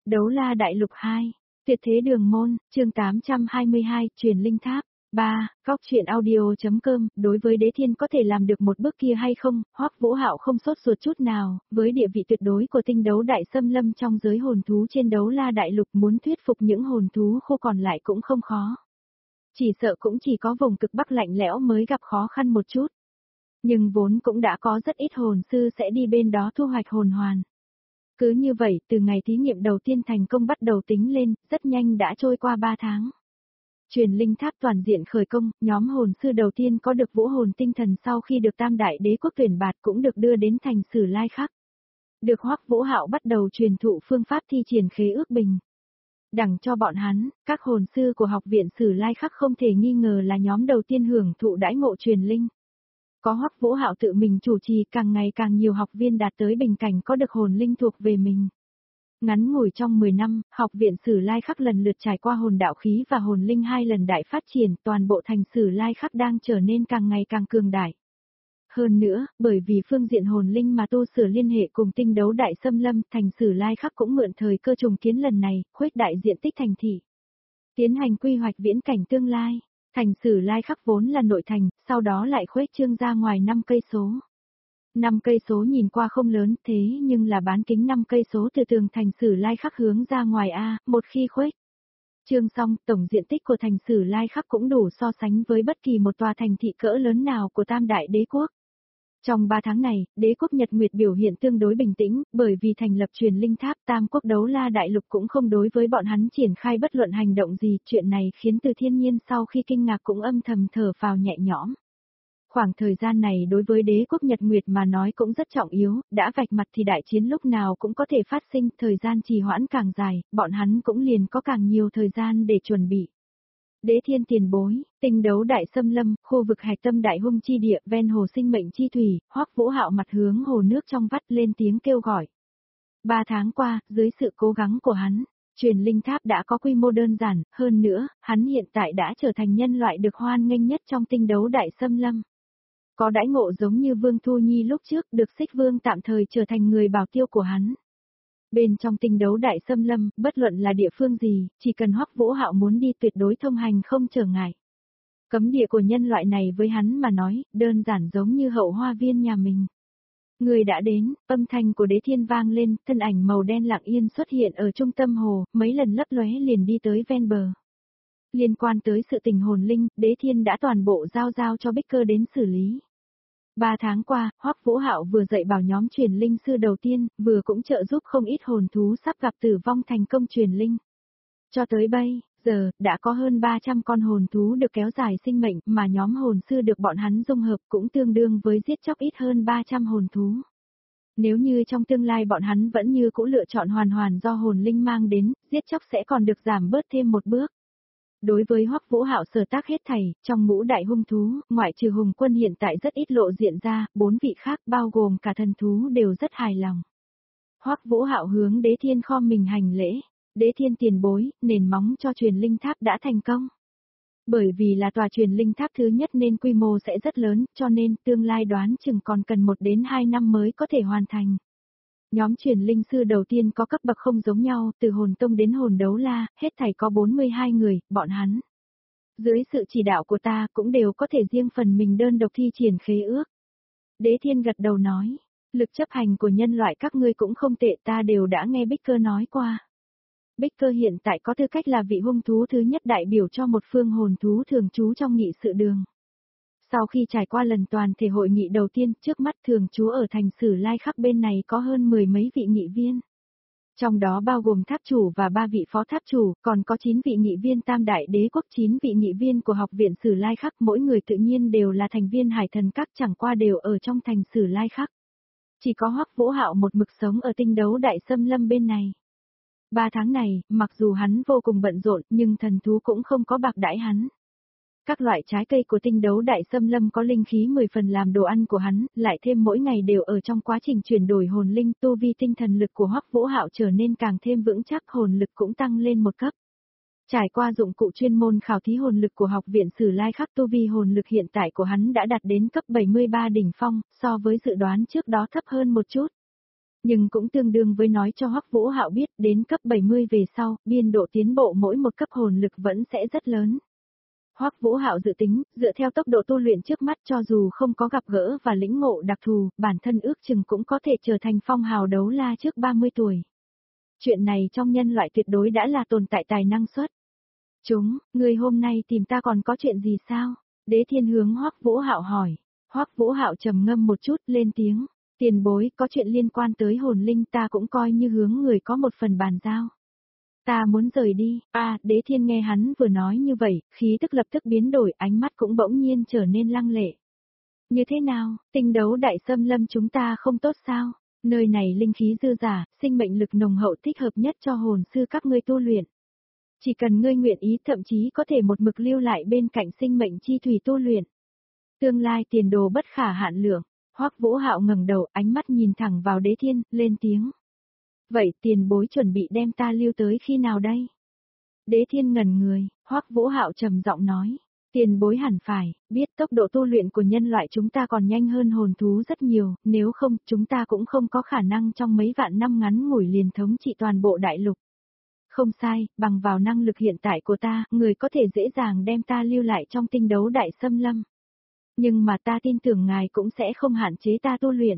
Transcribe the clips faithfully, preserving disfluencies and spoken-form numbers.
Đấu la đại lục hai, tuyệt thế đường môn, chương tám trăm hai mươi hai, truyền linh tháp. ba. Góc truyện audio.com, đối với Đế Thiên có thể làm được một bước kia hay không, Hoắc Vũ Hạo không sốt ruột chút nào, với địa vị tuyệt đối của tinh đấu đại xâm lâm trong giới hồn thú trên đấu la đại lục muốn thuyết phục những hồn thú khô còn lại cũng không khó. Chỉ sợ cũng chỉ có vùng cực bắc lạnh lẽo mới gặp khó khăn một chút. Nhưng vốn cũng đã có rất ít hồn sư sẽ đi bên đó thu hoạch hồn hoàn. Cứ như vậy, từ ngày thí nghiệm đầu tiên thành công bắt đầu tính lên, rất nhanh đã trôi qua ba tháng. Truyền linh tháp toàn diện khởi công, nhóm hồn sư đầu tiên có được vũ hồn tinh thần sau khi được Tam Đại Đế quốc tuyển bạt cũng được đưa đến thành Sử Lai Khắc. Được Hoắc Vũ Hạo bắt đầu truyền thụ phương pháp thi triển khế ước bình. Đẳng cho bọn hắn, các hồn sư của học viện Sử Lai Khắc không thể nghi ngờ là nhóm đầu tiên hưởng thụ đãi ngộ truyền linh. Có Hoắc Vũ Hạo tự mình chủ trì, càng ngày càng nhiều học viên đạt tới bình cảnh có được hồn linh thuộc về mình. Ngắn ngủi trong mười năm, học viện Sử Lai Khắc lần lượt trải qua hồn đạo khí và hồn linh hai lần đại phát triển, toàn bộ thành Sử Lai Khắc đang trở nên càng ngày càng cường đại. Hơn nữa, bởi vì phương diện hồn linh mà tu sửa liên hệ cùng tinh đấu đại xâm lâm, thành Sử Lai Khắc cũng mượn thời cơ trùng kiến lần này, khuếch đại diện tích thành thị. Tiến hành quy hoạch viễn cảnh tương lai. Thành Sử Lai Khắc vốn là nội thành, sau đó lại khuếch trương ra ngoài năm cây số. năm cây số nhìn qua không lớn, thế nhưng là bán kính năm cây số từ tường thành Sử Lai Khắc hướng ra ngoài a, một khi khuếch trương xong, tổng diện tích của thành Sử Lai Khắc cũng đủ so sánh với bất kỳ một tòa thành thị cỡ lớn nào của Tam Đại Đế quốc. Trong ba tháng này, đế quốc Nhật Nguyệt biểu hiện tương đối bình tĩnh, bởi vì thành lập truyền linh tháp Tam quốc đấu la đại lục cũng không đối với bọn hắn triển khai bất luận hành động gì, chuyện này khiến Từ Thiên Nhiên sau khi kinh ngạc cũng âm thầm thở phào nhẹ nhõm. Khoảng thời gian này đối với đế quốc Nhật Nguyệt mà nói cũng rất trọng yếu, đã vạch mặt thì đại chiến lúc nào cũng có thể phát sinh, thời gian trì hoãn càng dài, bọn hắn cũng liền có càng nhiều thời gian để chuẩn bị. Đế Thiên tiền bối, tinh đấu đại xâm lâm, khu vực hạch tâm đại hung chi địa, ven hồ sinh mệnh chi thủy, Hoắc Vũ Hạo mặt hướng hồ nước trong vắt lên tiếng kêu gọi. Ba tháng qua, dưới sự cố gắng của hắn, truyền linh tháp đã có quy mô đơn giản, hơn nữa, hắn hiện tại đã trở thành nhân loại được hoan nghênh nhất trong tinh đấu đại xâm lâm. Có đãi ngộ giống như Vương Thu Nhi lúc trước, được Xích Vương tạm thời trở thành người bảo tiêu của hắn. Bên trong tinh đấu đại xâm lâm, bất luận là địa phương gì, chỉ cần Hoắc Vũ Hạo muốn đi tuyệt đối thông hành không trở ngại. Cấm địa của nhân loại này với hắn mà nói, đơn giản giống như hậu hoa viên nhà mình. Người đã đến, âm thanh của Đế Thiên vang lên, thân ảnh màu đen lặng yên xuất hiện ở trung tâm hồ, mấy lần lấp lóe liền đi tới ven bờ. Liên quan tới sự tình hồn linh, Đế Thiên đã toàn bộ giao giao cho Bích Cơ đến xử lý. Ba tháng qua, Hoắc Vũ Hạo vừa dạy bảo nhóm truyền linh sư đầu tiên, vừa cũng trợ giúp không ít hồn thú sắp gặp tử vong thành công truyền linh. Cho tới bây giờ, đã có hơn ba trăm con hồn thú được kéo dài sinh mệnh, mà nhóm hồn sư được bọn hắn dung hợp cũng tương đương với giết chóc ít hơn ba trăm hồn thú. Nếu như trong tương lai bọn hắn vẫn như cũ lựa chọn hoàn hoàn do hồn linh mang đến, giết chóc sẽ còn được giảm bớt thêm một bước. Đối với Hoắc Vũ Hạo sở tác hết thảy, trong ngũ đại hung thú, ngoại trừ Hùng Quân hiện tại rất ít lộ diện ra, bốn vị khác bao gồm cả thần thú đều rất hài lòng. Hoắc Vũ Hạo hướng Đế Thiên khom mình hành lễ, Đế Thiên tiền bối, nền móng cho truyền linh tháp đã thành công. Bởi vì là tòa truyền linh tháp thứ nhất nên quy mô sẽ rất lớn, cho nên tương lai đoán chừng còn cần một đến hai năm mới có thể hoàn thành. Nhóm truyền linh sư đầu tiên có cấp bậc không giống nhau, từ hồn tông đến hồn đấu la, hết thảy có bốn mươi hai người, bọn hắn. Dưới sự chỉ đạo của ta cũng đều có thể riêng phần mình đơn độc thi triển khế ước. Đế Thiên gật đầu nói, lực chấp hành của nhân loại các ngươi cũng không tệ, ta đều đã nghe Bích Cơ nói qua. Bích Cơ hiện tại có tư cách là vị hung thú thứ nhất đại biểu cho một phương hồn thú thường trú trong nghị sự đường. Sau khi trải qua lần toàn thể hội nghị đầu tiên, trước mắt thường trú ở thành Sử Lai Khắc bên này có hơn mười mấy vị nghị viên. Trong đó bao gồm tháp chủ và ba vị phó tháp chủ, còn có chín vị nghị viên Tam Đại Đế quốc, chín vị nghị viên của học viện Sử Lai Khắc, mỗi người tự nhiên đều là thành viên Hải Thần Các, chẳng qua đều ở trong thành Sử Lai Khắc. Chỉ có Hoắc Vũ Hạo một mực sống ở tinh đấu đại xâm lâm bên này. Ba tháng này, mặc dù hắn vô cùng bận rộn, nhưng thần thú cũng không có bạc đãi hắn. Các loại trái cây của tinh đấu đại xâm lâm có linh khí mười phần làm đồ ăn của hắn, lại thêm mỗi ngày đều ở trong quá trình chuyển đổi hồn linh, tu vi tinh thần lực của Hoắc Vũ Hạo trở nên càng thêm vững chắc, hồn lực cũng tăng lên một cấp. Trải qua dụng cụ chuyên môn khảo thí hồn lực của học viện Sử Lai Khắc, tu vi hồn lực hiện tại của hắn đã đạt đến cấp bảy mươi ba đỉnh phong, so với dự đoán trước đó thấp hơn một chút. Nhưng cũng tương đương với nói cho Hoắc Vũ Hạo biết đến cấp bảy mươi về sau, biên độ tiến bộ mỗi một cấp hồn lực vẫn sẽ rất lớn. Hoắc Vũ Hạo dự tính, dựa theo tốc độ tu luyện trước mắt cho dù không có gặp gỡ và lĩnh ngộ đặc thù, bản thân ước chừng cũng có thể trở thành phong hào đấu la trước ba mươi tuổi. Chuyện này trong nhân loại tuyệt đối đã là tồn tại tài năng xuất. Chúng, người hôm nay tìm ta còn có chuyện gì sao? Đế Thiên hướng Hoắc Vũ Hạo hỏi. Hoắc Vũ Hạo trầm ngâm một chút, lên tiếng. Tiền bối, có chuyện liên quan tới hồn linh ta cũng coi như hướng người có một phần bàn giao. Ta muốn rời đi, à, Đế Thiên nghe hắn vừa nói như vậy, khí tức lập tức biến đổi, ánh mắt cũng bỗng nhiên trở nên lăng lệ. Như thế nào, tinh đấu đại xâm lâm chúng ta không tốt sao? Nơi này linh khí dư giả, sinh mệnh lực nồng hậu thích hợp nhất cho hồn sư các ngươi tu luyện. Chỉ cần ngươi nguyện ý thậm chí có thể một mực lưu lại bên cạnh sinh mệnh chi thủy tu luyện. Tương lai tiền đồ bất khả hạn lượng. Hoắc Vũ Hạo ngẩng đầu, ánh mắt nhìn thẳng vào Đế Thiên, lên tiếng. Vậy tiền bối chuẩn bị đem ta lưu tới khi nào đây? Đế Thiên ngẩn người, Hoắc Vũ Hạo trầm giọng nói. Tiền bối hẳn phải, biết tốc độ tu luyện của nhân loại chúng ta còn nhanh hơn hồn thú rất nhiều, nếu không, chúng ta cũng không có khả năng trong mấy vạn năm ngắn ngủi liền thống trị toàn bộ đại lục. Không sai, bằng vào năng lực hiện tại của ta, người có thể dễ dàng đem ta lưu lại trong tinh đấu đại xâm lâm. Nhưng mà ta tin tưởng ngài cũng sẽ không hạn chế ta tu luyện.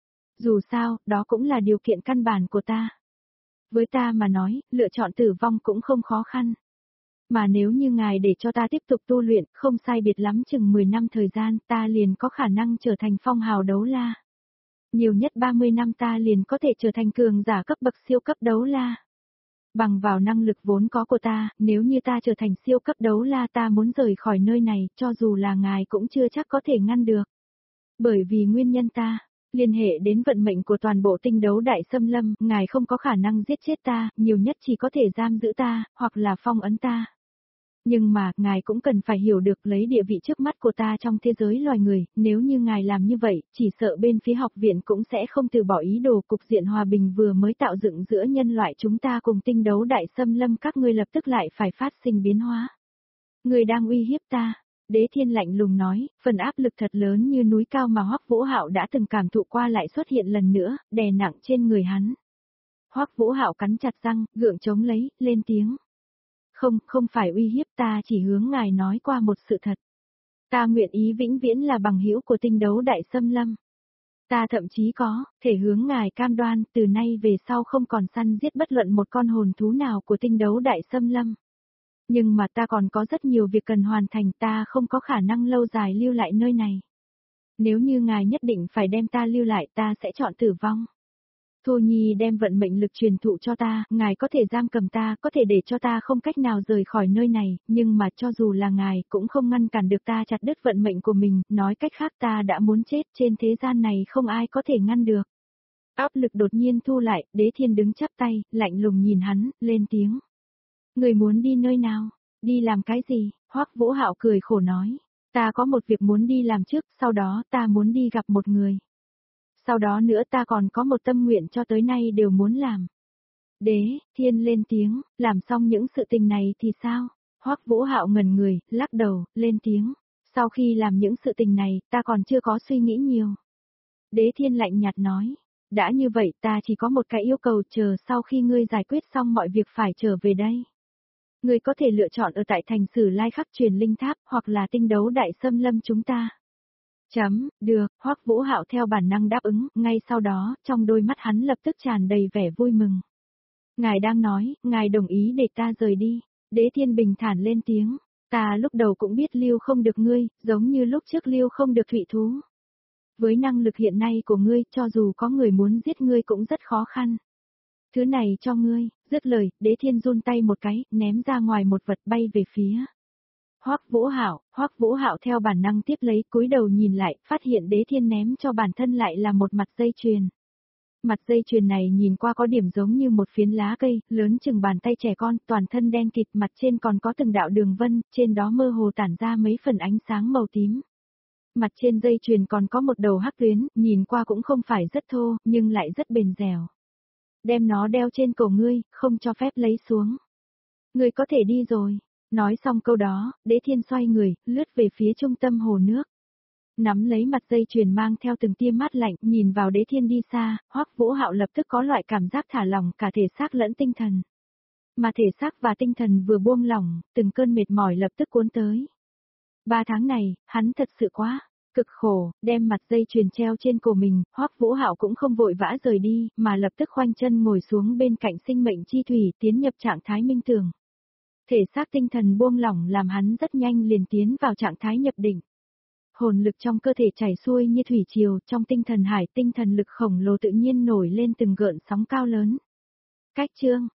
Dù sao, đó cũng là điều kiện căn bản của ta. Với ta mà nói, lựa chọn tử vong cũng không khó khăn. Mà nếu như ngài để cho ta tiếp tục tu luyện, không sai biệt lắm chừng mười năm thời gian, ta liền có khả năng trở thành phong hào đấu la. Nhiều nhất ba mươi năm ta liền có thể trở thành cường giả cấp bậc siêu cấp đấu la. Bằng vào năng lực vốn có của ta, nếu như ta trở thành siêu cấp đấu la ta muốn rời khỏi nơi này, cho dù là ngài cũng chưa chắc có thể ngăn được. Bởi vì nguyên nhân ta, liên hệ đến vận mệnh của toàn bộ tinh đấu đại xâm lâm, ngài không có khả năng giết chết ta, nhiều nhất chỉ có thể giam giữ ta, hoặc là phong ấn ta. Nhưng mà, ngài cũng cần phải hiểu được lấy địa vị trước mắt của ta trong thế giới loài người, nếu như ngài làm như vậy, chỉ sợ bên phía học viện cũng sẽ không từ bỏ ý đồ cục diện hòa bình vừa mới tạo dựng giữa nhân loại chúng ta cùng tinh đấu đại xâm lâm các ngươi lập tức lại phải phát sinh biến hóa. Người đang uy hiếp ta. Đế Thiên lạnh lùng nói, phần áp lực thật lớn như núi cao mà Hoắc Vũ Hạo đã từng cảm thụ qua lại xuất hiện lần nữa, đè nặng trên người hắn. Hoắc Vũ Hạo cắn chặt răng, gượng chống lấy, lên tiếng. Không, không phải uy hiếp ta chỉ hướng ngài nói qua một sự thật. Ta nguyện ý vĩnh viễn là bằng hữu của tinh đấu đại xâm lâm. Ta thậm chí có, thể hướng ngài cam đoan, từ nay về sau không còn săn giết bất luận một con hồn thú nào của tinh đấu đại xâm lâm. Nhưng mà ta còn có rất nhiều việc cần hoàn thành, ta không có khả năng lâu dài lưu lại nơi này. Nếu như ngài nhất định phải đem ta lưu lại ta sẽ chọn tử vong. Thô Nhi đem vận mệnh lực truyền thụ cho ta, ngài có thể giam cầm ta, có thể để cho ta không cách nào rời khỏi nơi này, nhưng mà cho dù là ngài cũng không ngăn cản được ta chặt đứt vận mệnh của mình, nói cách khác ta đã muốn chết, trên thế gian này không ai có thể ngăn được. Áp lực đột nhiên thu lại, Đế Thiên đứng chắp tay, lạnh lùng nhìn hắn, lên tiếng. Người muốn đi nơi nào? Đi làm cái gì? Hoắc Vũ Hạo cười khổ nói. Ta có một việc muốn đi làm trước, sau đó ta muốn đi gặp một người. Sau đó nữa ta còn có một tâm nguyện cho tới nay đều muốn làm. Đế Thiên lên tiếng, làm xong những sự tình này thì sao? Hoắc Vũ Hạo ngẩn người, lắc đầu, lên tiếng. Sau khi làm những sự tình này, ta còn chưa có suy nghĩ nhiều. Đế Thiên lạnh nhạt nói. Đã như vậy ta chỉ có một cái yêu cầu, chờ sau khi ngươi giải quyết xong mọi việc phải trở về đây. Ngươi có thể lựa chọn ở tại thành Sử Lai Khắc Truyền Linh Tháp hoặc là tinh đấu đại xâm lâm chúng ta. Chấm, được, Hoắc Vũ Hạo theo bản năng đáp ứng, ngay sau đó, trong đôi mắt hắn lập tức tràn đầy vẻ vui mừng. Ngài đang nói, ngài đồng ý để ta rời đi. Đế Thiên bình thản lên tiếng, ta lúc đầu cũng biết lưu không được ngươi, giống như lúc trước lưu không được thủy thú. Với năng lực hiện nay của ngươi, cho dù có người muốn giết ngươi cũng rất khó khăn. Thứ này cho ngươi, dứt lời, Đế Thiên run tay một cái, ném ra ngoài một vật bay về phía. Hoắc Vũ Hạo, Hoắc Vũ Hạo theo bản năng tiếp lấy, cúi đầu nhìn lại, phát hiện Đế Thiên ném cho bản thân lại là một mặt dây chuyền. Mặt dây chuyền này nhìn qua có điểm giống như một phiến lá cây, lớn chừng bàn tay trẻ con, toàn thân đen kịt, mặt trên còn có từng đạo đường vân, trên đó mơ hồ tản ra mấy phần ánh sáng màu tím. Mặt trên dây chuyền còn có một đầu hắc tuyến, nhìn qua cũng không phải rất thô, nhưng lại rất bền dẻo. Đem nó đeo trên cổ ngươi, không cho phép lấy xuống. Ngươi có thể đi rồi. Nói xong câu đó, Đế Thiên xoay người, lướt về phía trung tâm hồ nước. Nắm lấy mặt dây chuyền mang theo từng tia mát lạnh, nhìn vào Đế Thiên đi xa, Hoắc Vũ Hạo lập tức có loại cảm giác thả lỏng cả thể xác lẫn tinh thần. Mà thể xác và tinh thần vừa buông lỏng, từng cơn mệt mỏi lập tức cuốn tới. Ba tháng này, hắn thật sự quá cực khổ, đem mặt dây chuyền treo trên cổ mình, Hoắc Vũ Hạo cũng không vội vã rời đi, mà lập tức khoanh chân ngồi xuống bên cạnh sinh mệnh chi thủy, tiến nhập trạng thái minh tưởng. Thể xác tinh thần buông lỏng làm hắn rất nhanh liền tiến vào trạng thái nhập định. Hồn lực trong cơ thể chảy xuôi như thủy triều, trong tinh thần hải tinh thần lực khổng lồ tự nhiên nổi lên từng gợn sóng cao lớn. Cách chương